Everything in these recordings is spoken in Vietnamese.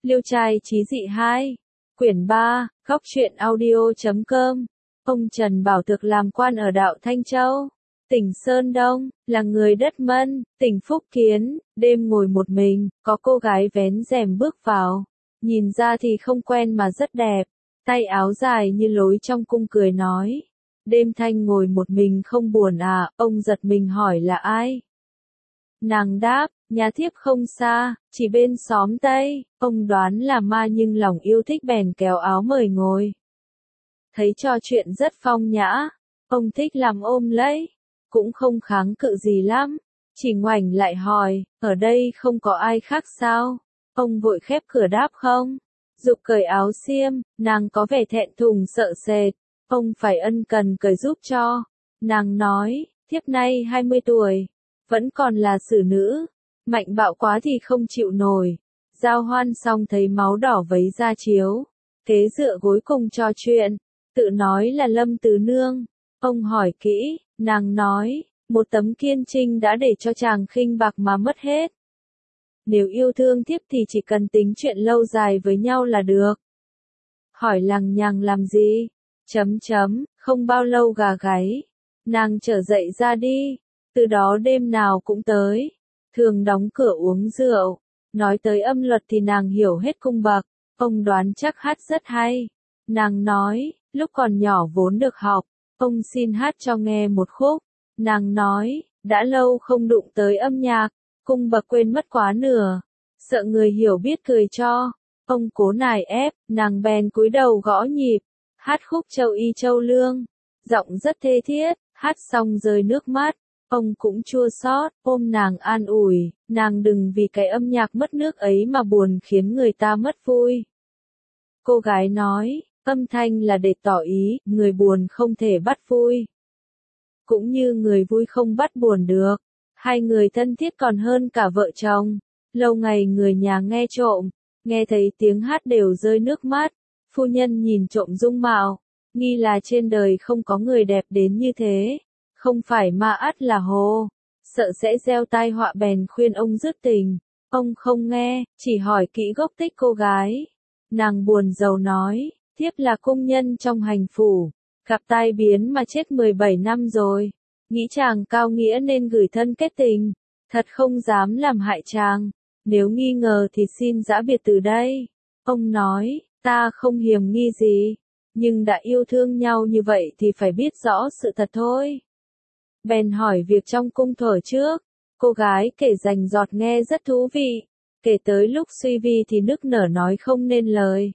Liêu trai chí dị 2. Quyển 3, góc truyện audio.com. Ông Trần Bảo Thực làm quan ở đạo Thanh Châu, tỉnh Sơn Đông, là người đất Mân, tỉnh Phúc Kiến, đêm ngồi một mình, có cô gái vén rèm bước vào. Nhìn ra thì không quen mà rất đẹp, tay áo dài như lối trong cung cười nói. Đêm thanh ngồi một mình không buồn à, ông giật mình hỏi là ai? Nàng đáp, nhà thiếp không xa, chỉ bên xóm Tây, ông đoán là ma nhưng lòng yêu thích bèn kéo áo mời ngồi. Thấy trò chuyện rất phong nhã, ông thích làm ôm lấy, cũng không kháng cự gì lắm, chỉ ngoảnh lại hỏi, ở đây không có ai khác sao? Ông vội khép cửa đáp không, giục cởi áo xiêm, nàng có vẻ thẹn thùng sợ sệt, ông phải ân cần cởi giúp cho. Nàng nói, thiếp nay 20 tuổi, vẫn còn là xử nữ, mạnh bạo quá thì không chịu nổi. Giao hoan xong thấy máu đỏ vấy ra chiếu, kế dựa gối cùng trò chuyện, tự nói là Lâm Tứ Nương. Ông hỏi kỹ, nàng nói, một tấm kiên trinh đã để cho chàng khinh bạc mà mất hết. Nếu yêu thương thiếp thì chỉ cần tính chuyện lâu dài với nhau là được. Hỏi lằng nhằng làm gì? Không bao lâu gà gáy. Nàng trở dậy ra đi. Từ đó đêm nào cũng tới. Thường đóng cửa uống rượu. Nói tới âm luật thì nàng hiểu hết cung bậc. Ông đoán chắc hát rất hay. Nàng nói, lúc còn nhỏ vốn được học. Ông xin hát cho nghe một khúc. Nàng nói, đã lâu không đụng tới âm nhạc. Cung bậc quên mất quá nửa. Sợ người hiểu biết cười cho. Ông cố nài ép, nàng bèn cúi đầu gõ nhịp. Hát khúc Châu Y Châu Lương. Giọng rất thê thiết, hát xong rơi nước mắt. Ông cũng chua xót, ôm nàng an ủi, nàng đừng vì cái âm nhạc mất nước ấy mà buồn khiến người ta mất vui. Cô gái nói, âm thanh là để tỏ ý, người buồn không thể bắt vui. Cũng như người vui không bắt buồn được. Hai người thân thiết còn hơn cả vợ chồng. Lâu ngày người nhà nghe trộm, nghe thấy tiếng hát đều rơi nước mắt. Phu nhân nhìn trộm dung mạo, nghi là trên đời không có người đẹp đến như thế. Không phải ma ắt là hồ, sợ sẽ gieo tai họa bèn khuyên ông dứt tình. Ông không nghe, chỉ hỏi kỹ gốc tích cô gái. Nàng buồn rầu nói, thiếp là cung nhân trong hành phủ, gặp tai biến mà chết 17 năm rồi. Nghĩ chàng cao nghĩa nên gửi thân kết tình, thật không dám làm hại chàng. Nếu nghi ngờ thì xin giã biệt từ đây. Ông nói, ta không hiềm nghi gì, nhưng đã yêu thương nhau như vậy thì phải biết rõ sự thật thôi. Bèn hỏi việc trong cung thuở trước. Cô gái kể rành rọt nghe rất thú vị. Kể tới lúc suy vi thì nức nở nói không nên lời.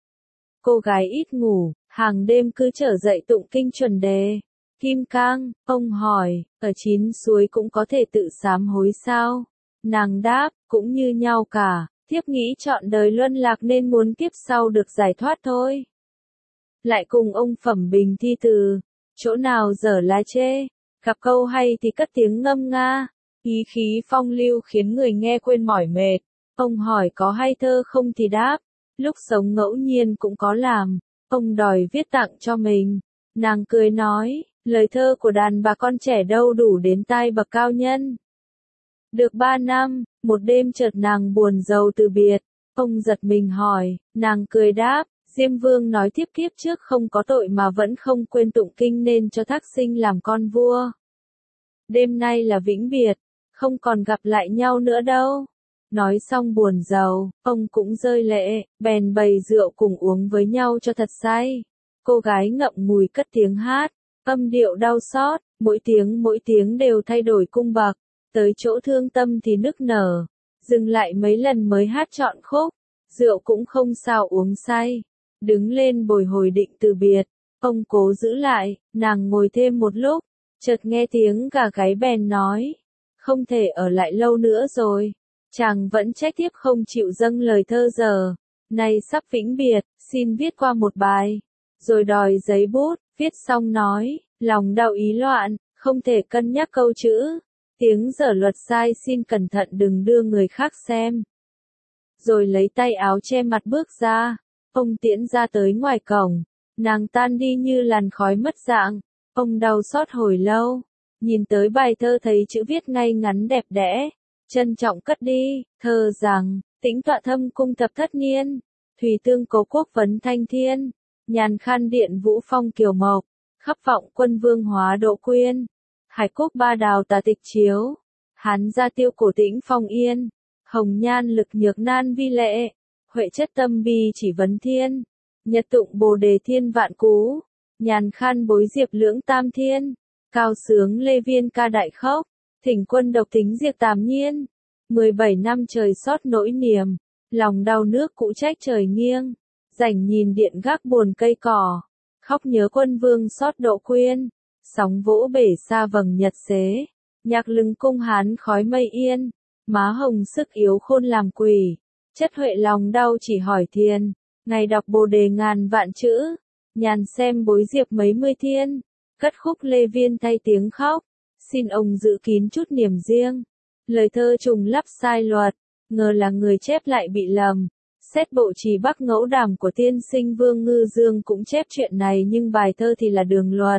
Cô gái ít ngủ, hàng đêm cứ trở dậy tụng kinh chuẩn đề. Kim cang, ông hỏi, ở 9 suối cũng có thể tự sám hối sao? Nàng đáp, cũng như nhau cả, thiếp nghĩ trọn đời luân lạc nên muốn kiếp sau được giải thoát thôi. Lại cùng ông phẩm bình thi từ, chỗ nào dở lá chê, gặp câu hay thì cất tiếng ngâm nga, ý khí phong lưu khiến người nghe quên mỏi mệt. Ông hỏi có hay thơ không thì đáp, lúc sống ngẫu nhiên cũng có làm, ông đòi viết tặng cho mình. Nàng cười nói, lời thơ của đàn bà con trẻ đâu đủ đến tai bậc cao nhân. Được 3 năm, một đêm chợt nàng buồn rầu từ biệt. Ông giật mình hỏi, nàng cười đáp, Diêm Vương nói thiếp kiếp trước không có tội mà vẫn không quên tụng kinh nên cho thác sinh làm con vua. Đêm nay là vĩnh biệt, không còn gặp lại nhau nữa đâu. Nói xong buồn rầu, ông cũng rơi lệ, bèn bày rượu cùng uống với nhau cho thật say. Cô gái ngậm ngùi cất tiếng hát, âm điệu đau xót, mỗi tiếng đều thay đổi cung bậc. Tới chỗ thương tâm thì nức nở, dừng lại mấy lần mới hát trọn khúc, rượu cũng không sao uống say. Đứng lên bồi hồi định từ biệt, ông cố giữ lại, nàng ngồi thêm một lúc, chợt nghe tiếng gà gáy bèn nói, không thể ở lại lâu nữa rồi, chàng vẫn trách thiếp không chịu dâng lời thơ giờ, nay sắp vĩnh biệt, xin viết qua một bài, rồi đòi giấy bút, viết xong nói, lòng đau ý loạn, không thể cân nhắc câu chữ. Tiếng dở luật sai xin cẩn thận đừng đưa người khác xem. Rồi lấy tay áo che mặt bước ra. Ông tiễn ra tới ngoài cổng. Nàng tan đi như làn khói mất dạng. Ông đau xót hồi lâu. Nhìn tới bài thơ thấy chữ viết ngay ngắn đẹp đẽ. Trân trọng cất đi. Thơ rằng, Tĩnh tọa thâm cung thập thất niên, thủy tương cố quốc vấn thanh thiên, nhàn khan điện vũ phong kiều mộc, khắp vọng quân vương hóa độ quyên, hải quốc ba đào tà tịch chiếu, hán gia tiêu cổ tĩnh phong yên, hồng nhan lực nhược nan vi lệ, huệ chất tâm bi chỉ vấn thiên, nhật tụng bồ đề thiên vạn cú, nhàn khan bối diệp lưỡng tam thiên, cao sướng lê viên ca đại khốc, thỉnh quân độc tính diệt tàm nhiên, 17 năm trời xót nỗi niềm, lòng đau nước cũ trách trời nghiêng, rảnh nhìn điện gác buồn cây cỏ, khóc nhớ quân vương xót độ quyên, sóng vỗ bể xa vầng nhật xế, nhạc lưng cung hán khói mây yên, má hồng sức yếu khôn làm quỷ, chất huệ lòng đau chỉ hỏi thiên, ngày đọc bồ đề ngàn vạn chữ, nhàn xem bối diệp mấy mươi thiên, cất khúc lê viên thay tiếng khóc, xin ông giữ kín chút niềm riêng. Lời thơ trùng lắp sai luật, ngờ là người chép lại bị lầm. Xét bộ trì bắc ngẫu đàm của tiên sinh Vương Ngư Dương cũng chép chuyện này nhưng bài thơ thì là đường luật.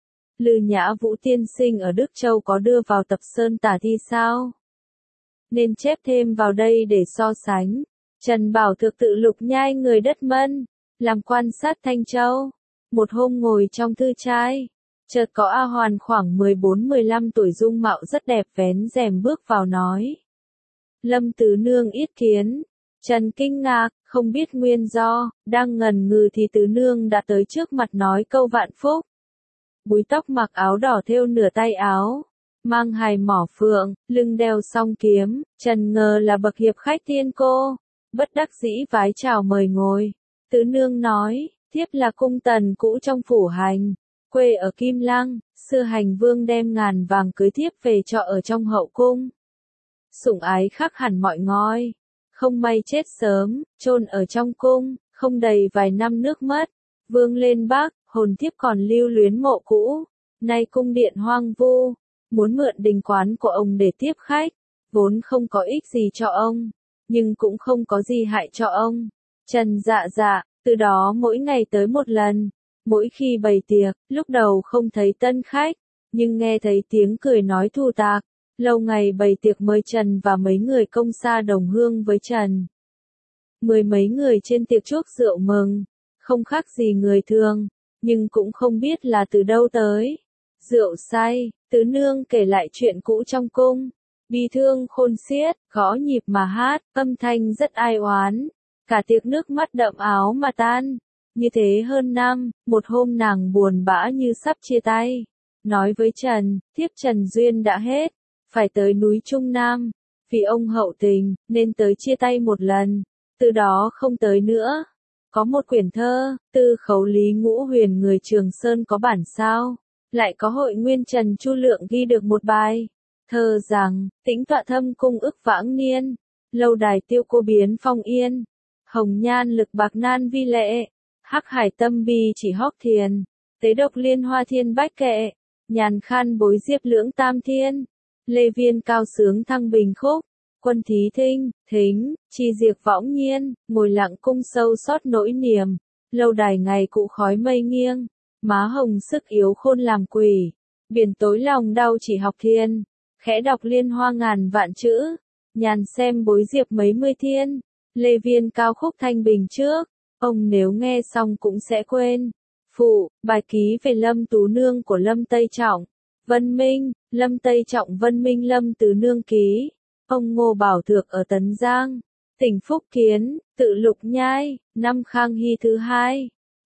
Lư Nhã Vũ tiên sinh ở Đức Châu có đưa vào tập Sơn Tả thi sao? Nên chép thêm vào đây để so sánh. Trần Bảo Thực tự lục nhai người đất Mân, làm quan sát Thanh Châu. Một hôm ngồi trong thư trai, chợt có A Hoàn khoảng 14-15 tuổi dung mạo rất đẹp vén rèm bước vào nói. Lâm Tứ Nương yết kiến. Trần kinh ngạc, không biết nguyên do, đang ngần ngừ thì Tứ Nương đã tới trước mặt nói câu vạn phúc. Búi tóc mặc áo đỏ thêu nửa tay áo, mang hài mỏ phượng, lưng đeo song kiếm, Trần ngờ là bậc hiệp khách tiên cô, bất đắc dĩ vái chào mời ngồi. Tứ Nương nói, thiếp là cung tần cũ trong phủ hành, quê ở Kim Lăng, xưa hành vương đem ngàn vàng cưới thiếp về trọ ở trong hậu cung. Sủng ái khác hẳn mọi ngói, không may chết sớm, chôn ở trong cung, không đầy vài năm nước mất. Vương lên Bắc, hồn thiếp còn lưu luyến mộ cũ, nay cung điện hoang vu, muốn mượn đình quán của ông để tiếp khách, vốn không có ích gì cho ông, nhưng cũng không có gì hại cho ông. Trần dạ, từ đó mỗi ngày tới một lần, mỗi khi bày tiệc, lúc đầu không thấy tân khách, nhưng nghe thấy tiếng cười nói thu tạc, lâu ngày bày tiệc mời Trần và mấy người công sa đồng hương với Trần. Mười mấy người trên tiệc chuốc rượu mừng, không khác gì người thường, nhưng cũng không biết là từ đâu tới. Rượu say, Tứ Nương kể lại chuyện cũ trong cung, bi thương khôn xiết, gõ nhịp mà hát, âm thanh rất ai oán, cả tiệc nước mắt đậm áo mà tan. Như thế hơn năm, một hôm nàng buồn bã như sắp chia tay, nói với Trần, thiếp Trần duyên đã hết, phải tới núi Trung Nam, vì ông hậu tình, nên tới chia tay một lần, từ đó không tới nữa. Có một quyển thơ, Tư Khấu Lý Ngũ Huyền người Trường Sơn có bản sao, lại có hội nguyên Trần Chu Lượng ghi được một bài, thơ rằng, tĩnh tọa thâm cung ức vãng niên, lâu đài tiêu cô biến phong yên, hồng nhan lực bạc nan vi lệ, hắc hải tâm bi chỉ hóc thiền, tế độc liên hoa thiên bách kệ, nhàn khan bối diệp lưỡng tam thiên, lê viên cao sướng thăng bình khúc. Quân thí thính, chi diệt võng nhiên, ngồi lặng cung sâu xót nỗi niềm, lâu đài ngày cụ khói mây nghiêng, má hồng sức yếu khôn làm quỷ, biển tối lòng đau chỉ học thiên, khẽ đọc liên hoa ngàn vạn chữ, nhàn xem bối diệp mấy mươi thiên, lê viên cao khúc thanh bình trước, ông nếu nghe xong cũng sẽ quên. Phụ, bài ký về Lâm Tú Nương của Lâm Tây Trọng, Vân Minh, Lâm Tây Trọng Vân Minh Lâm Tứ Nương ký. Ông Ngô Bảo Thược ở Tấn Giang, tỉnh Phúc Kiến, tự Lục Nhai, năm Khang Hy thứ hai,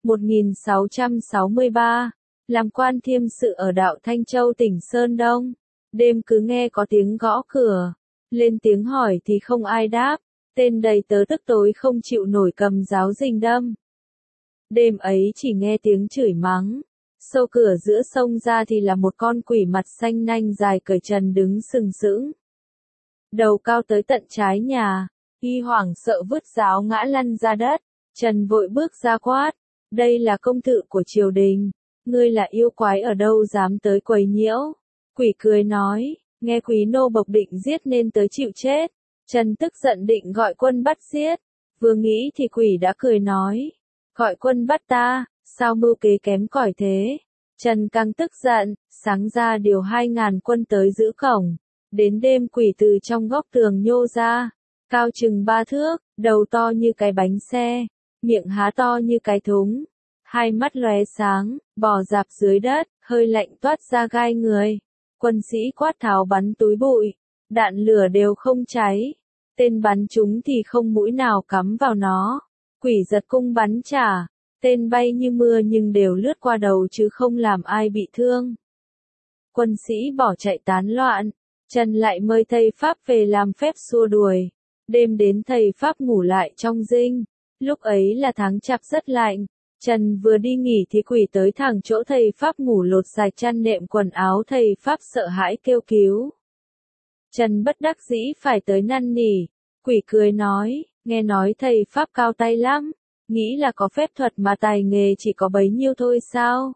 1663, làm quan thiêm sự ở đạo Thanh Châu tỉnh Sơn Đông. Đêm cứ nghe có tiếng gõ cửa, lên tiếng hỏi thì không ai đáp, tên đầy tớ tức tối không chịu nổi cầm giáo rình đâm. Đêm ấy chỉ nghe tiếng chửi mắng, xô cửa giữa sông ra thì là một con quỷ mặt xanh nanh dài cởi trần đứng sừng sững. Đầu cao tới tận trái nhà, y hoảng sợ vứt giáo ngã lăn ra đất, Trần vội bước ra quát, đây là công thự của triều đình, ngươi là yêu quái ở đâu dám tới quấy nhiễu. Quỷ cười nói, nghe quý nô bộc định giết nên tới chịu chết. Trần tức giận định gọi quân bắt giết, vừa nghĩ thì quỷ đã cười nói, gọi quân bắt ta, sao mưu kế kém cỏi thế. Trần càng tức giận, sáng ra điều 2.000 quân tới giữ cổng. Đến đêm quỷ từ trong góc tường nhô ra, cao chừng 3 thước, đầu to như cái bánh xe, miệng há to như cái thúng, hai mắt lóe sáng, bò rạp dưới đất, hơi lạnh toát ra gai người. Quân sĩ quát tháo bắn túi bụi, đạn lửa đều không cháy, tên bắn chúng thì không mũi nào cắm vào nó. Quỷ giật cung bắn trả, tên bay như mưa nhưng đều lướt qua đầu chứ không làm ai bị thương. Quân sĩ bỏ chạy tán loạn, Trần lại mời thầy Pháp về làm phép xua đuổi. Đêm đến thầy Pháp ngủ lại trong dinh, lúc ấy là tháng chạp rất lạnh. Trần vừa đi nghỉ thì quỷ tới thẳng chỗ thầy Pháp ngủ lột sạch chăn nệm quần áo, thầy Pháp sợ hãi kêu cứu. Trần bất đắc dĩ phải tới năn nỉ, quỷ cười nói, nghe nói thầy Pháp cao tay lắm, nghĩ là có phép thuật mà tài nghề chỉ có bấy nhiêu thôi sao?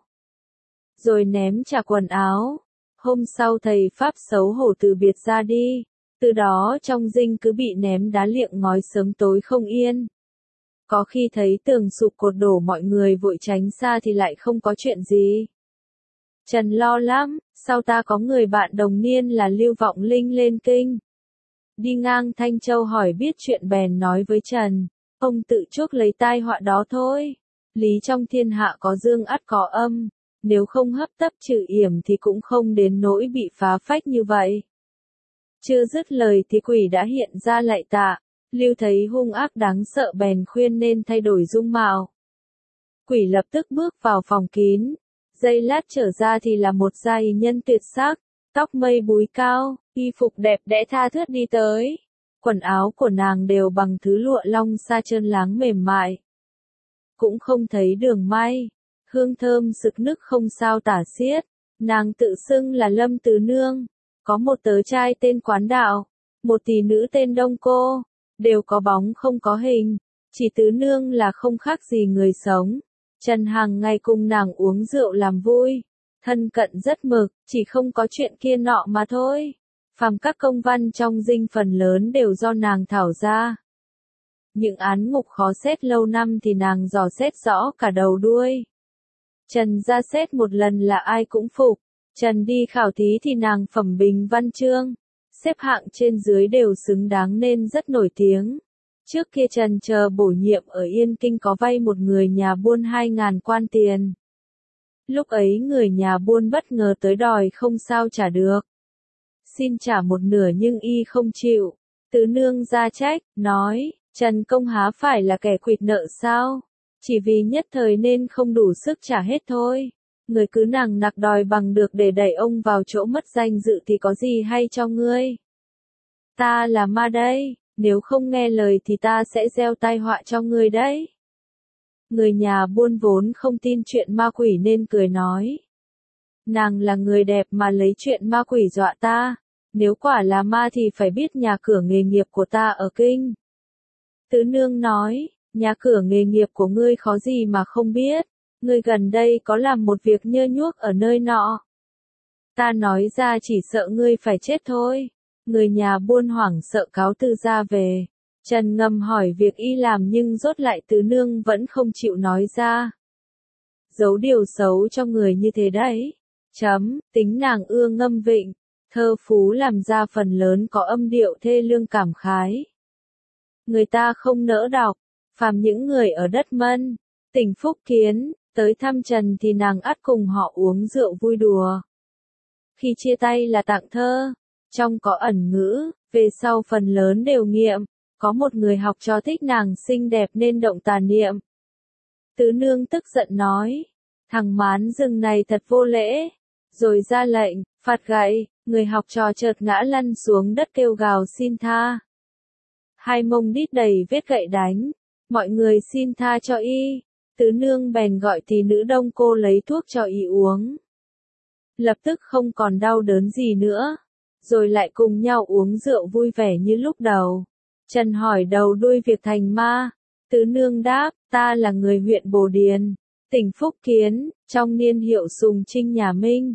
Rồi ném trả quần áo. Hôm sau thầy Pháp xấu hổ từ biệt ra đi, từ đó trong dinh cứ bị ném đá liệng ngói sớm tối không yên. Có khi thấy tường sụp cột đổ mọi người vội tránh xa thì lại không có chuyện gì. Trần lo lắm, sau ta có người bạn đồng niên là Lưu Vọng Linh lên kinh. Đi ngang Thanh Châu hỏi biết chuyện bèn nói với Trần, ông tự chuốc lấy tai họa đó thôi. Lý trong thiên hạ có dương ắt có âm, nếu không hấp tấp trừ yểm thì cũng không đến nỗi bị phá phách như vậy. Chưa dứt lời thì quỷ đã hiện ra lạy tạ. Lưu thấy hung ác đáng sợ bèn khuyên nên thay đổi dung mạo. Quỷ lập tức bước vào phòng kín, giây lát trở ra thì là một gia y nhân tuyệt sắc, tóc mây búi cao, y phục đẹp đẽ tha thướt đi tới. Quần áo của nàng đều bằng thứ lụa long sa trơn láng mềm mại. Cũng không thấy đường may, hương thơm sực nức không sao tả xiết. Nàng tự xưng là Lâm Tứ Nương, có một tớ trai tên Quán Đạo, một tỷ nữ tên Đông Cô. Đều có bóng không có hình, chỉ Tứ Nương là không khác gì người sống. Trần hàng ngày cùng nàng uống rượu làm vui, thân cận rất mực, chỉ không có chuyện kia nọ mà thôi. Phàm các công văn trong dinh phần lớn đều do nàng thảo ra. Những án ngục khó xét lâu năm thì nàng dò xét rõ cả đầu đuôi. Trần ra xét một lần là ai cũng phục, Trần đi khảo thí thì nàng phẩm bình văn chương. Xếp hạng trên dưới đều xứng đáng nên rất nổi tiếng. Trước kia Trần chờ bổ nhiệm ở Yên Kinh có vay một người nhà buôn 2.000 quan tiền. Lúc ấy người nhà buôn bất ngờ tới đòi không sao trả được. Xin trả một nửa nhưng y không chịu. Tứ Nương ra trách, nói, Trần công há phải là kẻ quỵt nợ sao? Chỉ vì nhất thời nên không đủ sức trả hết thôi. Người cứ nằng nặc đòi bằng được để đẩy ông vào chỗ mất danh dự thì có gì hay cho ngươi. Ta là ma đây, nếu không nghe lời thì ta sẽ gieo tai họa cho ngươi đấy. Người nhà buôn vốn không tin chuyện ma quỷ nên cười nói. Nàng là người đẹp mà lấy chuyện ma quỷ dọa ta, nếu quả là ma thì phải biết nhà cửa nghề nghiệp của ta ở kinh. Tứ Nương nói, nhà cửa nghề nghiệp của ngươi khó gì mà không biết. Ngươi gần đây có làm một việc nhơ nhuốc ở nơi nọ. Ta nói ra chỉ sợ ngươi phải chết thôi. Người nhà buôn hoảng sợ cáo từ ra về. Trần ngầm hỏi việc y làm nhưng rốt lại Tứ Nương vẫn không chịu nói ra. Giấu điều xấu cho người như thế đấy. Tính nàng ưa ngâm vịnh. Thơ phú làm ra phần lớn có âm điệu thê lương cảm khái. Người ta không nỡ đọc. Phàm những người ở đất Mân, tỉnh Phúc Kiến, tới thăm Trần thì nàng ắt cùng họ uống rượu vui đùa. Khi chia tay là tặng thơ, trong có ẩn ngữ, về sau phần lớn đều nghiệm, có một người học trò thích nàng xinh đẹp nên động tà niệm. Tứ Nương tức giận nói, thằng mán rừng này thật vô lễ, rồi ra lệnh, phạt gậy, người học trò chợt ngã lăn xuống đất kêu gào xin tha. Hai mông đít đầy vết gậy đánh, mọi người xin tha cho y. Tứ Nương bèn gọi tỷ nữ Đông Cô lấy thuốc cho y uống. Lập tức không còn đau đớn gì nữa, rồi lại cùng nhau uống rượu vui vẻ như lúc đầu. Trần hỏi đầu đuôi việc thành ma. Tứ Nương đáp, ta là người huyện Bồ Điền, tỉnh Phúc Kiến, trong niên hiệu Sùng Trinh nhà Minh,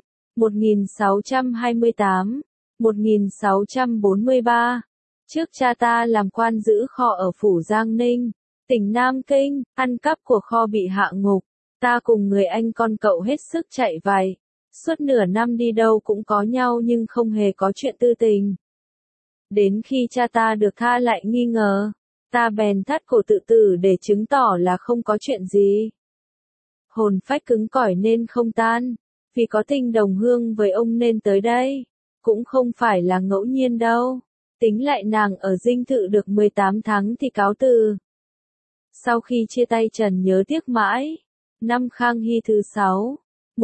1628-1643. Trước cha ta làm quan giữ kho ở phủ Giang Ninh, tỉnh Nam Kinh, ăn cắp của kho bị hạ ngục. Ta cùng người anh con cậu hết sức chạy vạy. Suốt nửa năm đi đâu cũng có nhau nhưng không hề có chuyện tư tình. Đến khi cha ta được tha lại nghi ngờ, ta bèn thắt cổ tự tử để chứng tỏ là không có chuyện gì. Hồn phách cứng cỏi nên không tan, vì có tình đồng hương với ông nên tới đây, cũng không phải là ngẫu nhiên đâu. Tính lại nàng ở dinh thự được 18 tháng thì cáo từ. Sau khi chia tay Trần nhớ tiếc mãi, năm Khang Hy thứ 6,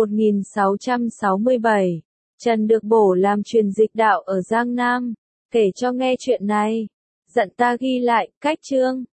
1667, Trần được bổ làm truyền dịch đạo ở Giang Nam, kể cho nghe chuyện này, dặn ta ghi lại, cách chương.